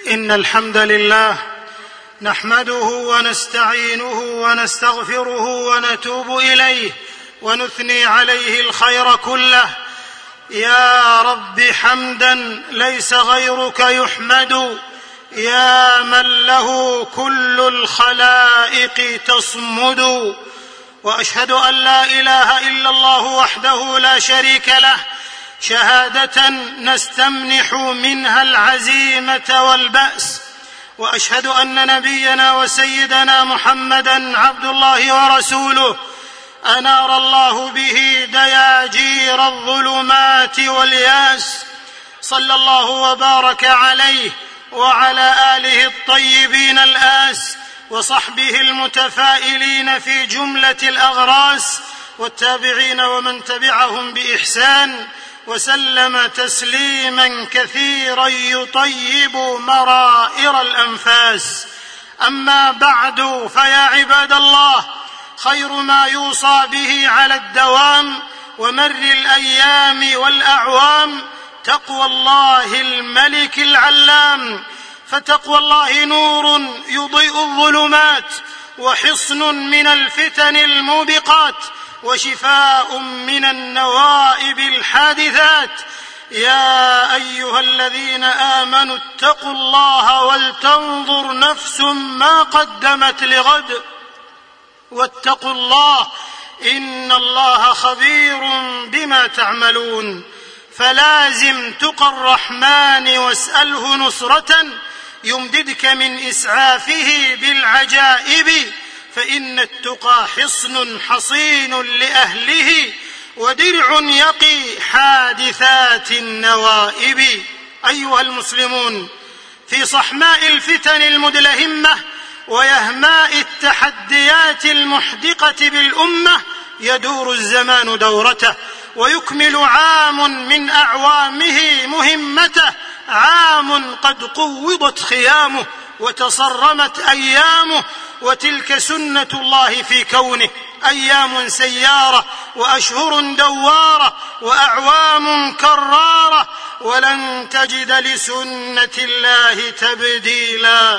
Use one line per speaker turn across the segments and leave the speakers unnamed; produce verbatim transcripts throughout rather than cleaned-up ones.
إن الحمد لله نحمده ونستعينه ونستغفره ونتوب إليه ونثني عليه الخير كله. يا رب حمدا ليس غيرك يحمد، يا من له كل الخلائق تصمد. وأشهد أن لا إله إلا الله وحده لا شريك له شهادة نستمنح منها العزيمة والبأس. وأشهد أن نبينا وسيدنا محمدًا عبد الله ورسوله أنار الله به دياجير الظلمات والياس، صلى الله وبارك عليه وعلى آله الطيبين الآس وصحبه المتفائلين في جملة الأغراس والتابعين ومن تبعهم بإحسان، وسلم تسليما كثيرا يطيب مرائر الأنفاس. أما بعد، فيا عباد الله، خير ما يوصى به على الدوام ومر الأيام والأعوام تقوى الله الملك العلام، فتقوى الله نور يضيء الظلمات وحصن من الفتن الموبقات وشفاء من النوائب الحادثات. يا أيها الذين آمنوا اتقوا الله ولتنظر نفس ما قدمت لغد واتقوا الله إن الله خبير بما تعملون. فلازم تقى الرحمن واسأله نصرة يمددك من إسعافه بالعجائب، فإن التقى حصن حصين لأهله ودرع يقي حادثات النوائب. أيها المسلمون، في صحماء الفتن المدلهمة ويهماء التحديات المحدقة بالأمة يدور الزمان دورته، ويكمل عام من أعوامه مهمته، عام قد قوضت خيامه وتصرمت أيامه، وتلك سنة الله في كونه، أيام سيارة وأشهر دوارة وأعوام كرارة، ولن تجد لسنة الله تبديلا.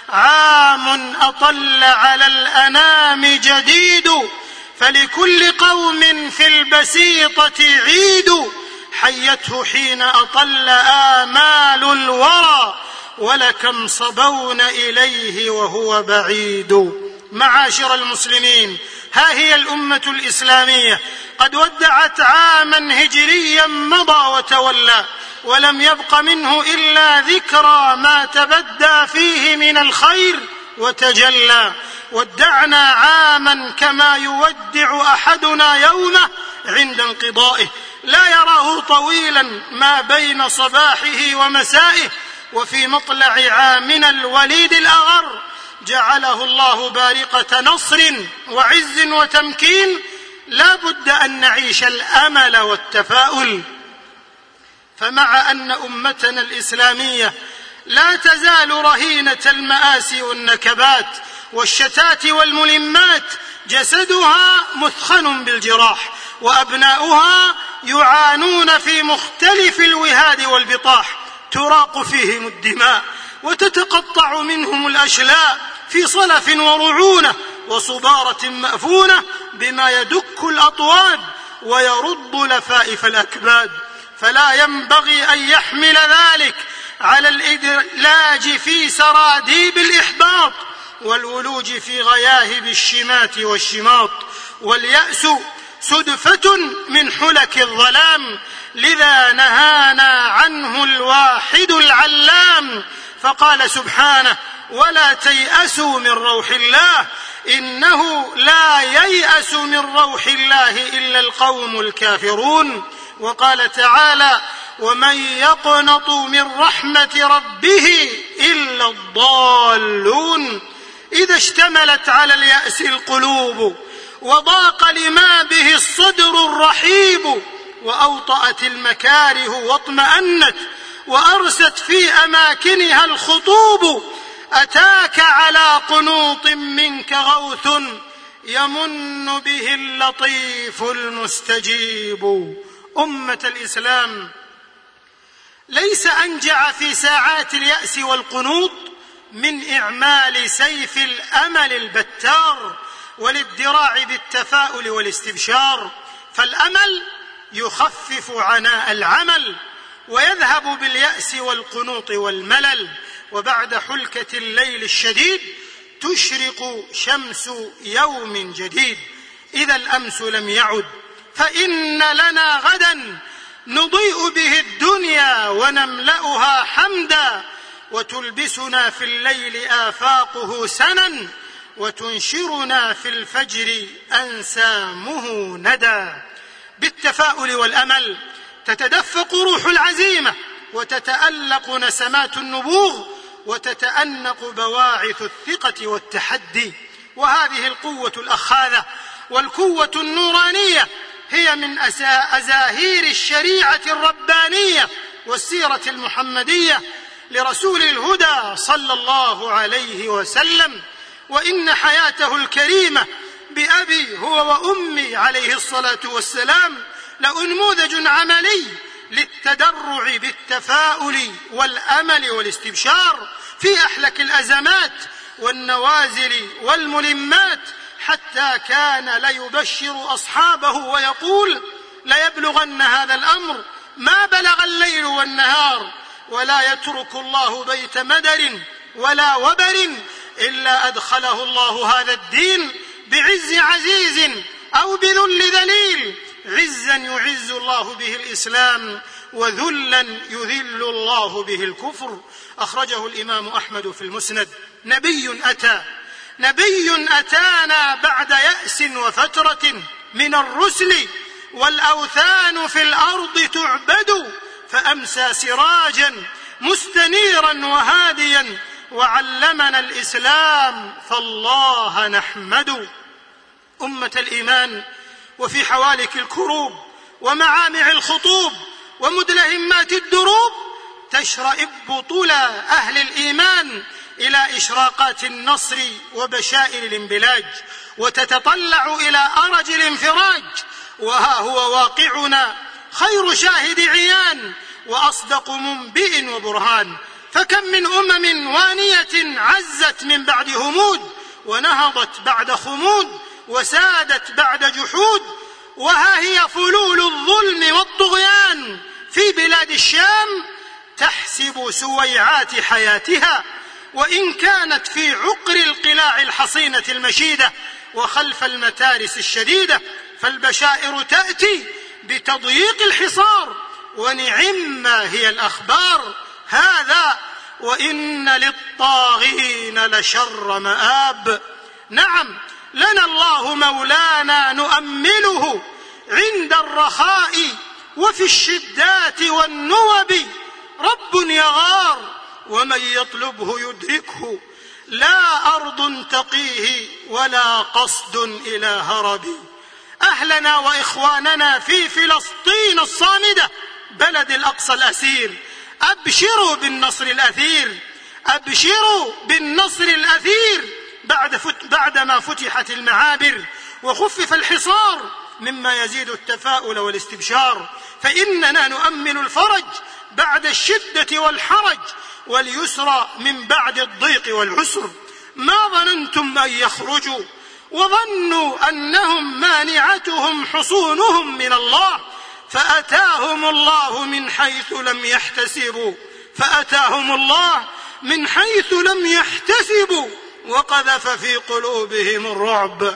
عام أطل على الأنام جديد، فلكل قوم في البسيطة عيد، حيته حين أطل آمال الورى، ولكم صبون إليه وهو بعيد. معاشر المسلمين، ها هي الأمة الإسلامية قد ودعت عاما هجريا مضى وتولى، ولم يبق منه إلا ذكرى ما تبدى فيه من الخير وتجلى. ودعنا عاما كما يودع أحدنا يومه عند انقضائه، لا يراه طويلا ما بين صباحه ومسائه. وفي مطلع عامنا الوليد الأغر جعله الله بارقة نصر وعز وتمكين، لا بد أن نعيش الأمل والتفاؤل. فمع أن أمتنا الإسلامية لا تزال رهينة المآسي والنكبات والشتات والملمات، جسدها مثخن بالجراح، وأبناؤها يعانون في مختلف الوهاد والبطاح، تراق فيهم الدماء وتتقطع منهم الأشلاء في صلف ورعونة وصدارة مأفونة، بما يدك الأطواد ويرد لفائف الأكباد. فلا ينبغي أن يحمل ذلك على الإدلاج في سراديب الإحباط والولوج في غياهب الشمات والشماط، واليأس سدفة من حلك الظلام، لذا نهانا عنه الواحد العلام. فقال سبحانه: ولا تيأسوا من روح الله إنه لا ييأس من روح الله إلا القوم الكافرون. وقال تعالى: ومن يقنط من رحمة ربه إلا الضالون. إذا اشتملت على اليأس القلوب وضاق لما به الصدر الرحيب، وأوطأت المكاره واطمأنت وأرست في أماكنها الخطوب، أتاك على قنوط منك غوث يمن به اللطيف المستجيب. أمة الإسلام، ليس أنجع في ساعات اليأس والقنوط من إعمال سيف الأمل البتار والادراع بالتفاؤل والاستبشار، فالأمل يخفف عناء العمل ويذهب باليأس والقنوط والملل، وبعد حلكة الليل الشديد تشرق شمس يوم جديد. إذا الأمس لم يعد فإن لنا غدا نضيء به الدنيا ونملأها حمدا، وتلبسنا في الليل آفاقه سنا، وتنشرنا في الفجر أنسامه ندى. بالتفاؤل والأمل تتدفق روح العزيمة، وتتألق نسمات النبوغ، وتتأنق بواعث الثقة والتحدي. وهذه القوة الأخاذة والقوة النورانية هي من أزاهير الشريعة الربانية والسيرة المحمدية لرسول الهدى صلى الله عليه وسلم. وإن حياته الكريمة بأبي هو وأمي عليه الصلاة والسلام لأنموذج عملي للتدرع بالتفاؤل والأمل والاستبشار في أحلك الأزمات والنوازل والملمات، حتى كان ليبشر أصحابه ويقول: ليبلغن هذا الأمر ما بلغ الليل والنهار، ولا يترك الله بيت مدر ولا وبر إلا أدخله الله هذا الدين بعز عزيز أو بذل ذليل، عزا يعز الله به الإسلام وذلا يذل الله به الكفر. أخرجه الإمام أحمد في المسند. نبي أتى نبي أتانا بعد يأس وفترة من الرسل، والأوثان في الأرض تعبد، فأمسى سراجا مستنيرا وهاديا، وعلمنا الإسلام فالله نحمد. أمة الإيمان، وفي حوالك الكروب ومعامع الخطوب ومدلهمات الدروب تشرئب طلى أهل الإيمان إلى إشراقات النصر وبشائر الانبلاج، وتتطلع إلى أرج الانفراج. وها هو واقعنا خير شاهد عيان وأصدق منبئ وبرهان. فكم من أمم وانية عزت من بعد همود، ونهضت بعد خمود، وسادت بعد جحود. وها هي فلول الظلم والطغيان في بلاد الشام تحسب سويعات حياتها، وإن كانت في عقر القلاع الحصينة المشيدة وخلف المتارس الشديدة، فالبشائر تأتي بتضييق الحصار، ونعم هي الأخبار. هذا وإن للطاغين لشر مآب. نعم، لنا الله مولانا نؤمله عند الرخاء وفي الشدات والنوب، رب يغار ومن يطلبه يدركه، لا أرض تقيه ولا قصد إلى هرب. أهلنا وإخواننا في فلسطين الصامدة بلد الأقصى الأسير، أبشروا بالنصر الأثير، أبشروا بالنصر الأثير بعد فت بعدما فتحت المعابر وخفف الحصار، مما يزيد التفاؤل والاستبشار. فإننا نؤمل الفرج بعد الشدة والحرج، واليسر من بعد الضيق والعسر. ما ظننتم أن يخرجوا وظنوا أنهم مانعتهم حصونهم من الله، فأتاهم الله من حيث لم يحتسبوا فأتاهم الله من حيث لم يحتسبوا وقذف في قلوبهم الرعب.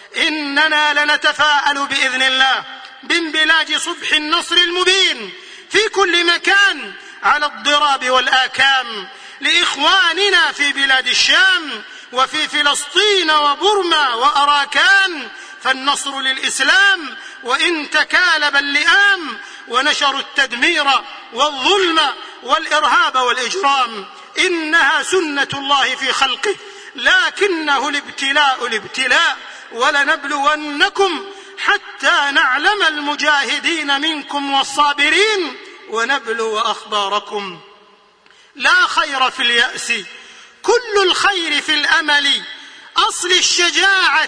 إننا لنتفاءل بإذن الله بانبلاج صبح النصر المبين في كل مكان على الضراب والآكام لإخواننا في بلاد الشام وفي فلسطين وبرما وأراكان، فالنصر للإسلام وإن تكالب اللئام، ونشروا التدمير والظلم والإرهاب والإجرام. إنها سنة الله في خلقه، لكنه الابتلاء الابتلاء، ولنبلونكم حتى نعلم المجاهدين منكم والصابرين ونبلو أخباركم. لا خير في اليأس، كل الخير في الأمل، أصل الشجاعة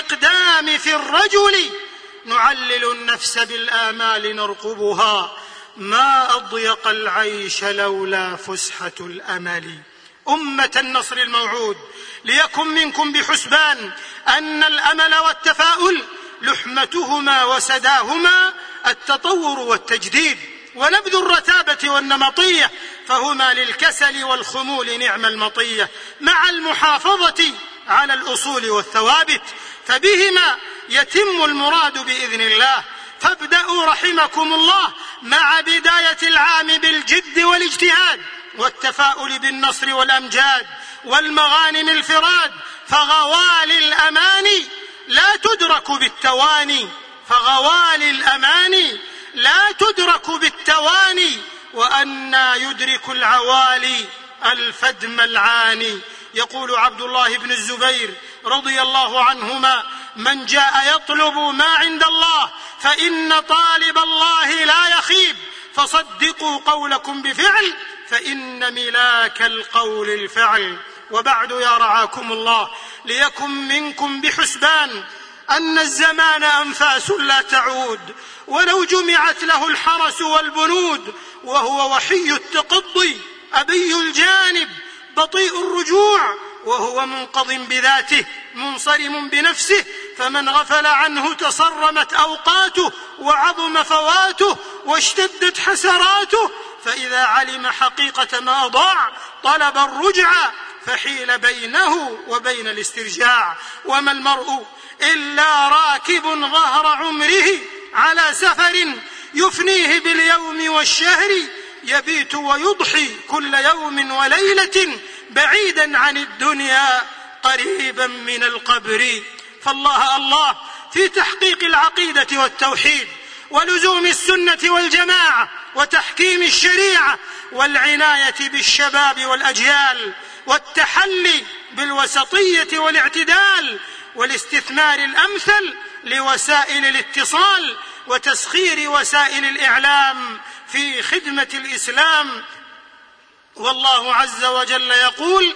والإقدام في الرجل. نعلل النفس بالآمال نرقبها، ما أضيق العيش لولا فسحة الأمل. أمة النصر الموعود، ليكن منكم بحسبان أن الأمل والتفاؤل لحمتهما وسداهما التطور والتجديد، ونبذ الرتابة والنمطية فهما للكسل والخمول نعم المطية، مع المحافظة على الأصول والثوابت، فبهما يتم المراد بإذن الله. فابدأوا رحمكم الله مع بداية العام بالجد والاجتهاد والتفاؤل بالنصر والأمجاد والمغانم الفراد، فغوالي الأماني لا تدرك بالتواني فغوالي الأماني لا تدرك بالتواني وأنى يدرك العوالي الفدم العاني. يقول عبد الله بن الزبير رضي الله عنهما: من جاء يطلب ما عند الله فإن طالب الله لا يخيب، فصدقوا قولكم بفعل فإن ملاك القول الفعل. وبعد يا رعاكم الله، ليكن منكم بحسبان أن الزمان أنفاس لا تعود، ولو جمعت له الحرس والبنود، وهو وحي التقضي أبي الجانب بطيء الرجوع، وهو منقض بذاته منصرم بنفسه، فمن غفل عنه تصرمت أوقاته وعظم فواته واشتدت حسراته، فإذا علم حقيقة ما ضاع طلب الرجع فحيل بينه وبين الاسترجاع. وما المرء إلا راكب ظهر عمره على سفر يفنيه باليوم والشهر، يبيت ويضحي كل يوم وليلة بعيدا عن الدنيا قريبا من القبر. فالله الله في تحقيق العقيدة والتوحيد ولزوم السنة والجماعة وتحكيم الشريعة والعناية بالشباب والأجيال والتحلي بالوسطية والاعتدال والاستثمار الأمثل لوسائل الاتصال وتسخير وسائل الإعلام في خدمة الإسلام. والله عز وجل يقول: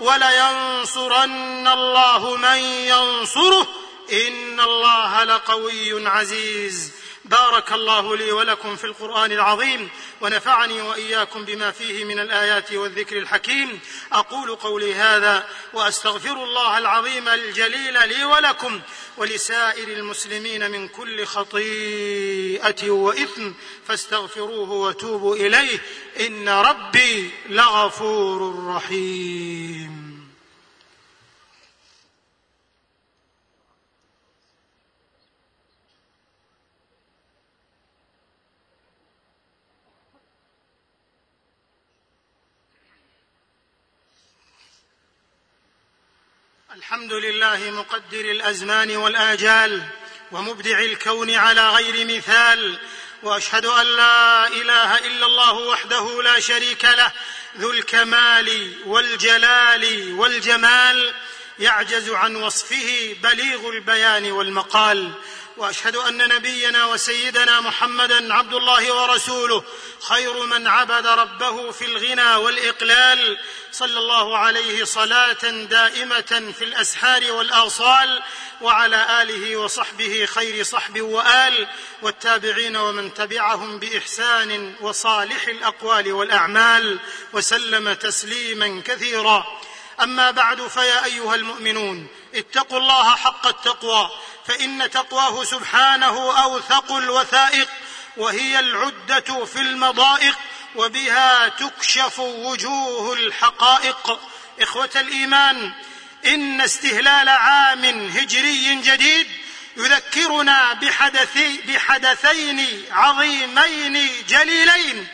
ولينصرن الله من ينصره إن الله لقوي عزيز. بارك الله لي ولكم في القرآن العظيم، ونفعني وإياكم بما فيه من الآيات والذكر الحكيم. أقول قولي هذا وأستغفر الله العظيم الجليل لي ولكم ولسائر المسلمين من كل خطيئة وإثم، فاستغفروه وتوبوا إليه إن ربي لغفور رحيم. الحمد لله مقدر الأزمان والآجال ومبدع الكون على غير مثال، وأشهد أن لا إله إلا الله وحده لا شريك له ذو الكمال والجلال والجمال، يعجز عن وصفه بليغ البيان والمقال. وأشهد أن نبينا وسيدنا محمدًا عبد الله ورسوله، خير من عبد ربه في الغنى والإقلال، صلى الله عليه صلاة دائمة في الأسحار والآصال، وعلى آله وصحبه خير صحب وآل، والتابعين ومن تبعهم بإحسان وصالح الأقوال والأعمال، وسلم تسليما كثيرا. أما بعد، فيا أيها المؤمنون، اتقوا الله حق التقوى، فإن تقواه سبحانه أوثق الوثائق، وهي العدة في المضائق، وبها تكشف وجوه الحقائق. إخوة الإيمان، إن استهلال عام هجري جديد يذكرنا بحدثي بحدثين عظيمين جليلين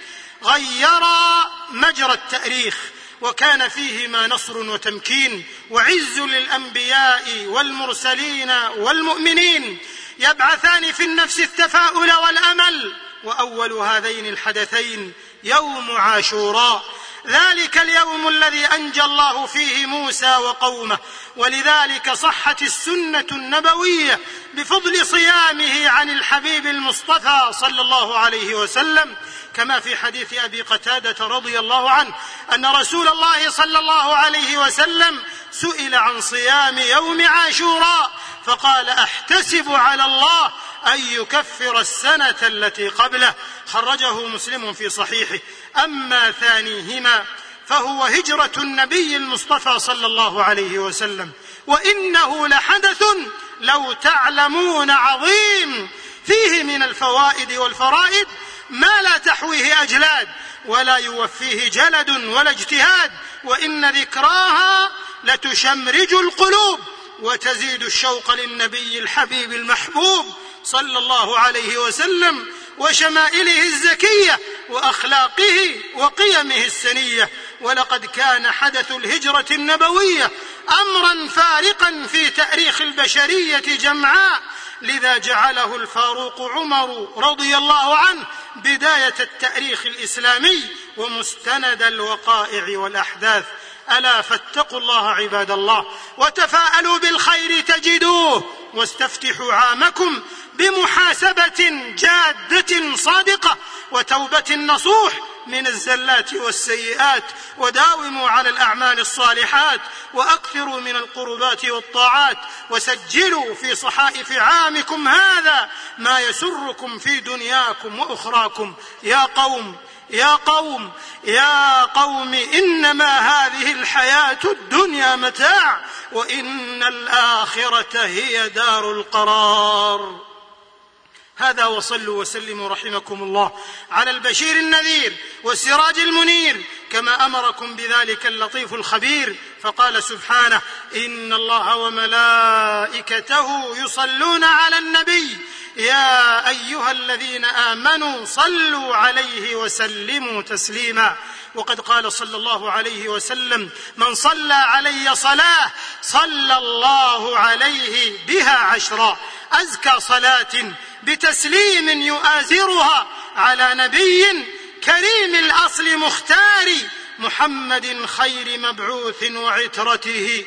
غيرا مجرى التاريخ، وكان فيهما نصر وتمكين وعز للأنبياء والمرسلين والمؤمنين، يبعثان في النفس التفاؤل والأمل. وأول هذين الحدثين يوم عاشوراء، ذلك اليوم الذي أنجى الله فيه موسى وقومه، ولذلك صحت السنة النبوية بفضل صيامه عن الحبيب المصطفى صلى الله عليه وسلم، كما في حديث أبي قتادة رضي الله عنه أن رسول الله صلى الله عليه وسلم سئل عن صيام يوم عاشوراء فقال: أحتسب على الله أن يكفر السنة التي قبله. خرجه مسلم في صحيحه. أما ثانيهما فهو هجرة النبي المصطفى صلى الله عليه وسلم، وإنه لحدث لو تعلمون عظيم، فيه من الفوائد والفرائد ما لا تحويه أجلاد ولا يوفيه جلد ولا اجتهاد، وإن ذكراها لتشمرج القلوب وتزيد الشوق للنبي الحبيب المحبوب صلى الله عليه وسلم وشمائله الزكية وأخلاقه وقيمه السنية. ولقد كان حدث الهجرة النبوية أمرا فارقا في تاريخ البشرية جمعاء، لذا جعله الفاروق عمر رضي الله عنه بداية التاريخ الإسلامي ومستند الوقائع والأحداث. ألا فاتقوا الله عباد الله، وتفاءلوا بالخير تجدوه، واستفتحوا عامكم بمحاسبة جادة صادقة وتوبة نصوح من الزلات والسيئات، وداوموا على الأعمال الصالحات، وأكثروا من القربات والطاعات، وسجلوا في صحائف عامكم هذا ما يسركم في دنياكم وأخراكم. يا قوم يا قوم يا قوم إنما هذه الحياة الدنيا متاع، وإن الآخرة هي دار القرار. هذا، وصلوا وسلموا رحمكم الله على البشير النذير والسراج المنير كما أمركم بذلك اللطيف الخبير. فقال سبحانه: إن الله وملائكته يصلون على النبي يا أيها الذين آمنوا صلوا عليه وسلموا تسليما. وقد قال صلى الله عليه وسلم: من صلى علي صلاة صلى الله عليه بها عشرا. أزكى صلاة بتسليم يؤازرها على نبي كريم الأصل مختار محمد خير مبعوث وعترته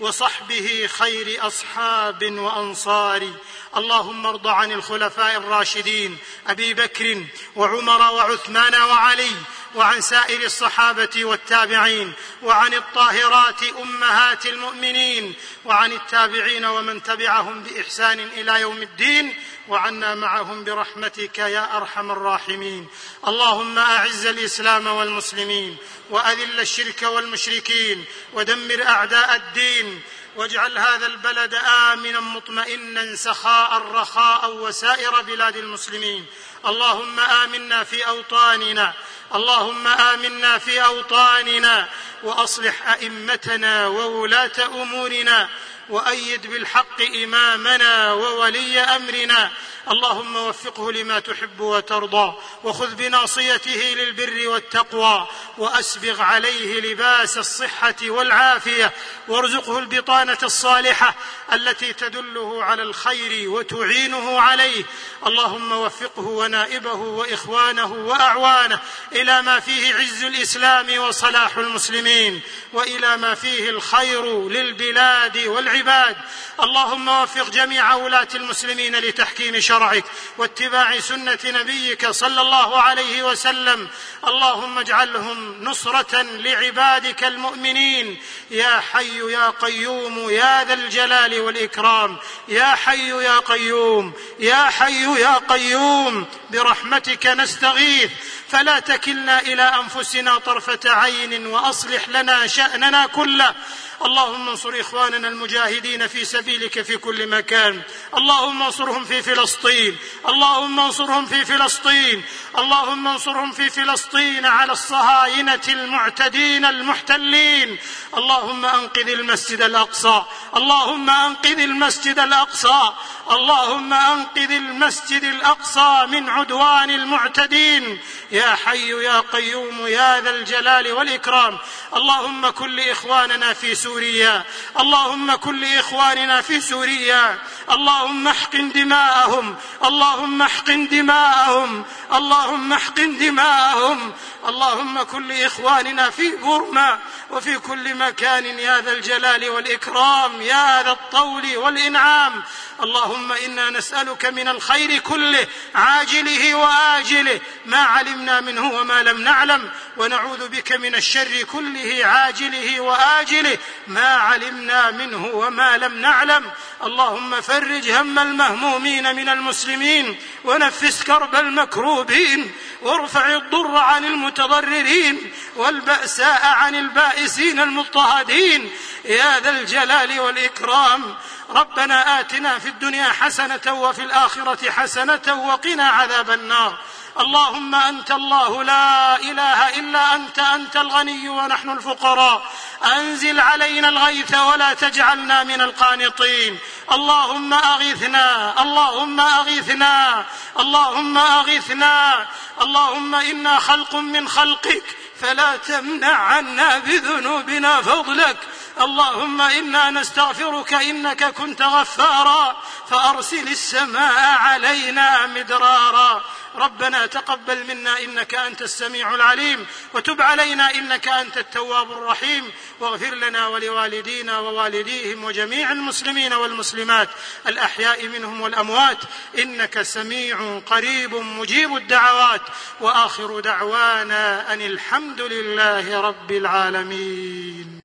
وصحبه خير أصحاب وأنصار. اللهم ارض عن الخلفاء الراشدين أبي بكر وعمر وعثمان وعلي، وعن سائر الصحابة والتابعين، وعن الطاهرات أمهات المؤمنين، وعن التابعين ومن تبعهم بإحسان إلى يوم الدين، وعنا معهم برحمتك يا أرحم الراحمين. اللهم أعز الإسلام والمسلمين، وأذل الشرك والمشركين، ودمر أعداء الدين، واجعل هذا البلد آمنا مطمئنا سخاء رخاء وسائر بلاد المسلمين. اللهم آمنا في أوطاننا اللهم آمنا في أوطاننا، وأصلح أئمتنا وولاة أمورنا، وأيد بالحق إمامنا وولي أمرنا. اللهم وفقه لما تحب وترضى، وخذ بناصيته للبر والتقوى، وأسبغ عليه لباس الصحة والعافية، وارزقه البطانة الصالحة التي تدله على الخير وتعينه عليه. اللهم وفقه ونائبه وإخوانه وأعوانه إلى ما فيه عز الإسلام وصلاح المسلمين، وإلى ما فيه الخير للبلاد والعباد. اللهم وفق جميع ولاة المسلمين لتحكيم شرعك واتباع سنة نبيك صلى الله عليه وسلم. اللهم اجعلهم نصرة لعبادك المؤمنين. يا حي يا قيوم يا ذا الجلال والإكرام. يا حي يا قيوم يا حي يا قيوم برحمتك نستغيث، فلا تكلنا إلى أنفسنا طرفة عين، وأصلح لنا شأننا كله. اللهم انصر إخواننا المجاهدين في سبيلك في كل مكان. اللهم انصرهم في فلسطين اللهم انصرهم في فلسطين اللهم انصرهم في فلسطين على الصهاينة المعتدين المحتلين. اللهم أنقذ المسجد الأقصى اللهم أنقذ المسجد الأقصى اللهم أنقذ المسجد الأقصى من عدوان المعتدين. يا حي يا قيوم يا ذا الجلال والإكرام. اللهم كن لإخواننا في سوريا اللهم كن لإخواننا في سوريا اللهم احقن دماءهم اللهم احقن دماءهم اللهم احقن دماءهم. اللهم كن لإخواننا في بورما وفي كل مكان يا ذا الجلال والإكرام يا ذا الطول والإنعام. اللهم إنا نسألك من الخير كله عاجله وآجله ما علمنا علمنا منه وما لم نعلم، ونعوذ بك من الشر كله عاجله وآجله ما علمنا منه وما لم نعلم. اللهم فرج هم المهمومين من المسلمين، ونفس كرب المكروبين، وارفع الضر عن المتضررين، والبأساء عن البائسين المضطهدين يا ذا الجلال والإكرام. ربنا آتنا في الدنيا حسنة وفي الآخرة حسنة وقنا عذاب النار. اللهم أنت الله لا إله إلا أنت، أنت الغني ونحن الفقراء، أنزل علينا الغيث ولا تجعلنا من القانطين. اللهم أغثنا، اللهم أغثنا، اللهم أغثنا. اللهم إنا خلق من خلقك فلا تمنع عنا بذنوبنا فضلك. اللهم إنا نستغفرك إنك كنت غفارا فأرسل السماء علينا مدرارا. ربنا تقبل منا إنك أنت السميع العليم، وتب علينا إنك أنت التواب الرحيم، واغفر لنا ولوالدينا ووالديهم وجميع المسلمين والمسلمات الأحياء منهم والأموات، إنك سميع قريب مجيب الدعوات. وآخر دعوانا أن الحمد لله رب العالمين.